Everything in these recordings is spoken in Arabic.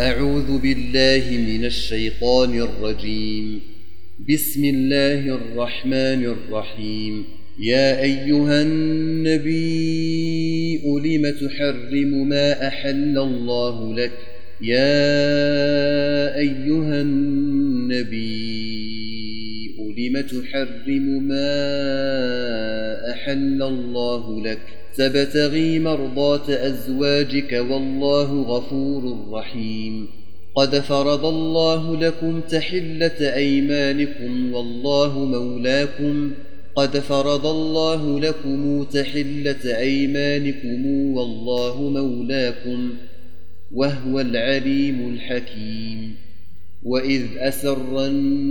أعوذ بالله من الشيطان الرجيم. بسم الله الرحمن الرحيم. يا أيها النبي لم تحرم ما أحل الله لك؟ يا أيها النبي لم تحرم ما أحل الله لك؟ تبتغي مرضات أزواجك والله غفور رحيم. قد فرض الله لكم تحلة أيمانكم والله مولاكم. قد فرض الله لكم تحلة أيمانكم والله مولاكم وهو العليم الحكيم. وإذ أسر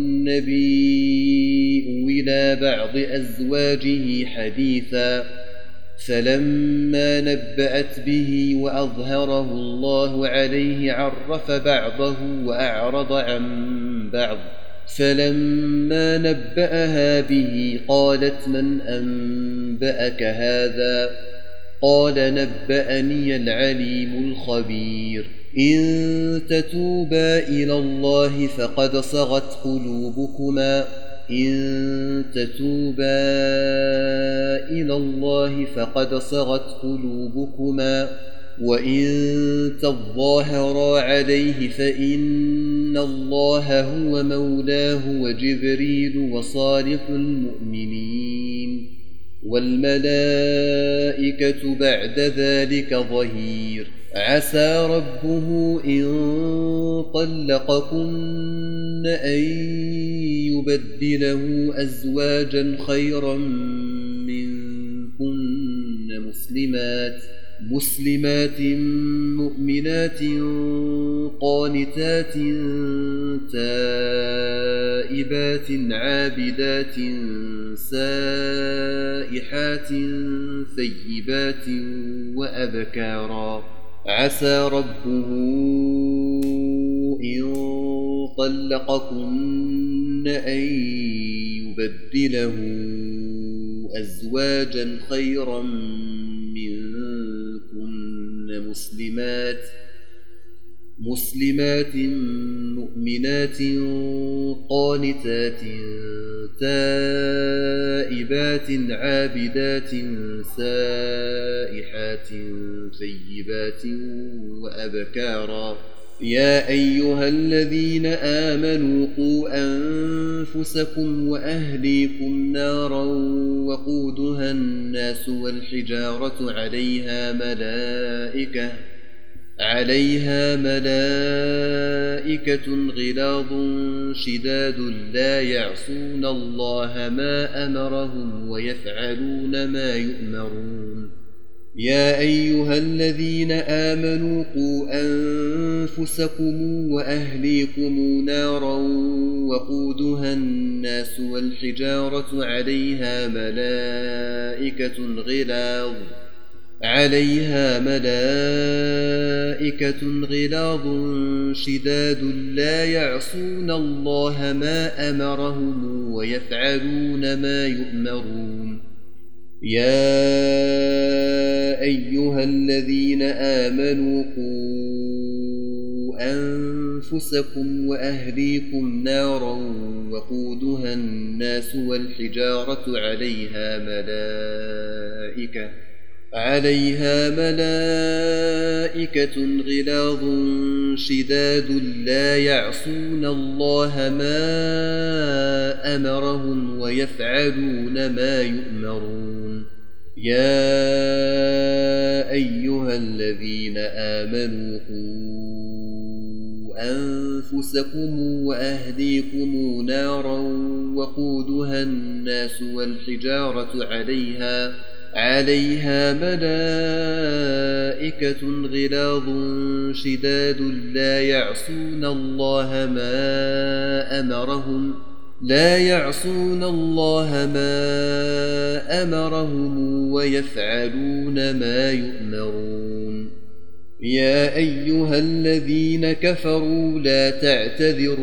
النبي إلى بعض أزواجه حديثا فلما نبأت به وأظهره الله عليه عرف بعضه وأعرض عن بعض. فلما نبأها به قالت من أنبأك هذا؟ قال نبأني العليم الخبير. إن تتوبا إلى الله فقد صغت قلوبكما إن تتوبا إلى الله فقد صغت قلوبكما وإن تظاهرا عليه فإن الله هو مولاه وجبريل وصالح المؤمنين والملائكة بعد ذلك ظهير. عسى ربه إن طلقكن أن يبدله أزواجا خيرا منكن مسلمات مؤمنات قانتات تائبات عابدات سائحات ثيبات وأبكارا. عسى ربه إن طلقكن أن يبدله أزواجا خيرا منكن مسلمات مؤمنات قانتات تائبات عابدات سائحات ثيبات وأبكارا. يا أيها الذين آمنوا قوا أنفسكم وأهليكم نارا وقودها الناس والحجارة عليها ملائكة غلاظ شداد لا يعصون الله ما أمرهم ويفعلون ما يؤمرون. يا أيها الذين آمنوا قوا أنفسكم وأهليكم نارا وقودها الناس والحجارة عليها ملائكة غلاظ شداد لا يعصون الله ما أمرهم ويفعلون ما يؤمرون. يا أيها الذين آمنوا قوا أنفسكم وأهليكم نارا وقودها الناس والحجارة عليها ملائكة غلاظ شداد لا يعصون الله ما أمرهم ويفعلون ما يؤمرون. يا أيها الذين آمنوا قوا أنفسكم وأهليكم نارا وقودها الناس والحجارة عليها ملائكة غلاظ شداد لا يعصون الله ما أمرهم ويفعلون ما يؤمرون. يا أيها الذين كفروا لا تعتذروا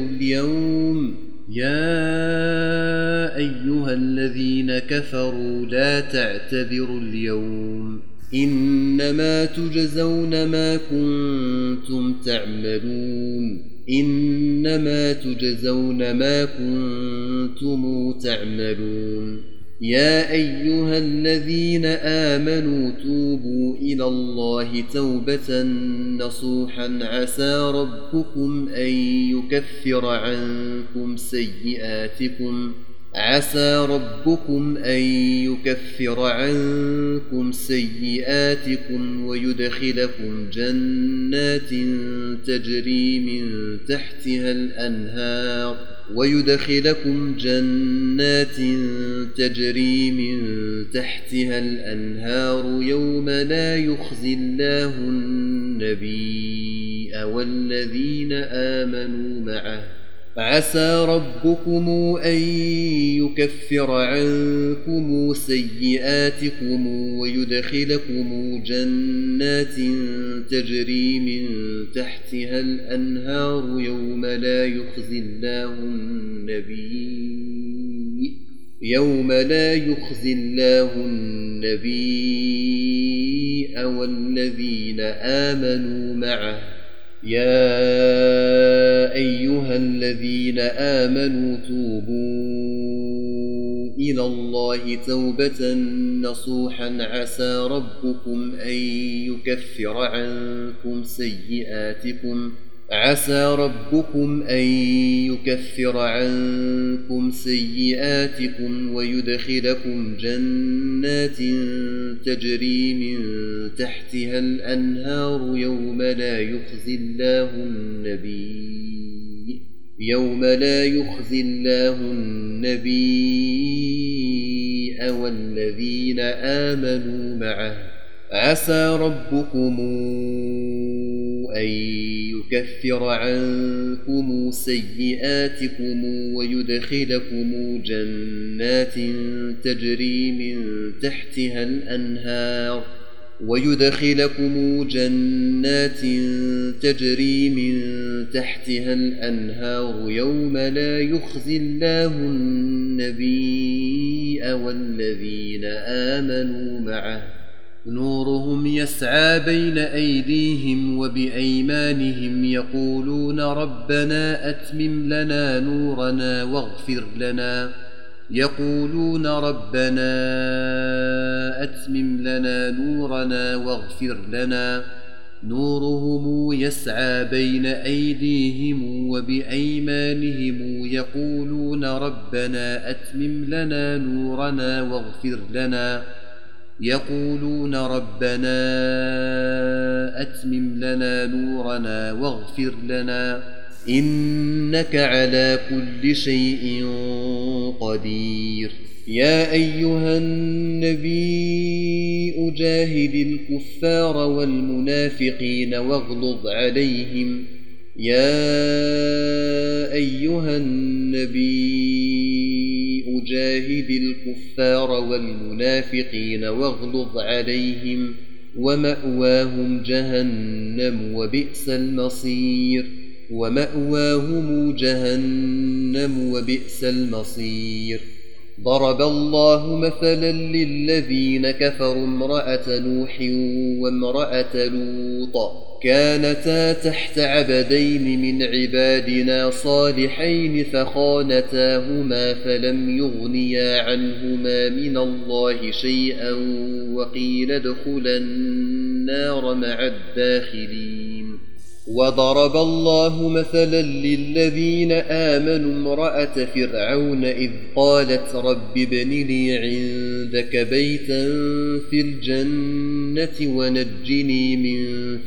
اليوم إنما تجزون ما كنتم تعملون إنما تجزون ما كنتم تعملون يا أيها الذين آمنوا توبوا إلى الله توبة نصوحا عسى ربكم أن يكفر عنكم سيئاتكم ويدخلكم جنات تجري من تحتها الأنهار يوم لا يخزي الله النبي والذين آمنوا معه عسى ربكم أن يكفر عنكم سيئاتكم ويدخلكم جنات تجري من تحتها الأنهار يوم لا يخزي الله النبي والذين آمنوا معه يا أيها الذين آمنوا توبوا إلى الله توبة نصوحا عسى ربكم أن يكفر عنكم سيئاتكم ويدخلكم جنات تجري من تحتها الأنهار يوم لا يخزي الله النبي والذين آمنوا معه عسى ربكم أن يكفر عنكم سيئاتكم ويدخلكم جنات تجري من تحتها الأنهار يوم لا يخزي الله النبي والذين آمنوا معه نورهم يسعى بين أيديهم وبأيمانهم يقولون ربنا أتمم لنا نورنا واغفر لنا نورهم يسعى بين أيديهم وبأيمانهم يقولون ربنا أتمم لنا نورنا واغفر لنا إنك على كل شيء قدير يا أيها النبي أجاهد الكفار والمنافقين واغلظ عليهم ومأواهم جهنم وبئس المصير ضرب الله مثلا للذين كفروا امرأة نوح وامرأة لوط كانتا تحت عبدين من عبادنا صالحين فخانتاهما فلم يغنيا عنهما من الله شيئا وقيل ادخلا النار مع الداخلين وضرب الله مثلا للذين آمنوا امرأة فرعون إذ قالت رب ابن لي عندك بيتا في الجنة ونجني من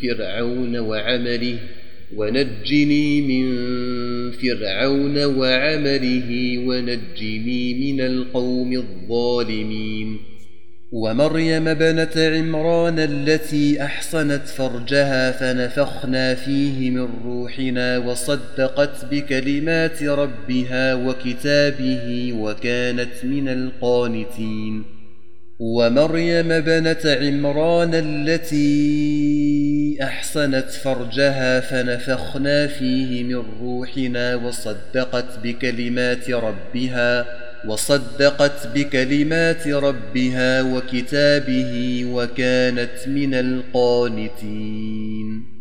فرعون وعمله ونجني من القوم الظالمين ومريم ابنة عمران التي أحصنت فرجها فنفخنا فيه من روحنا وصدقت بكلمات ربها وكتابه وكانت من القانتين ومريم ابنة عمران التي أحصنت فرجها فنفخنا فيه من روحنا وصدقت بكلمات ربها وصدقت بكلمات ربها وكتابه وكانت من القانتين.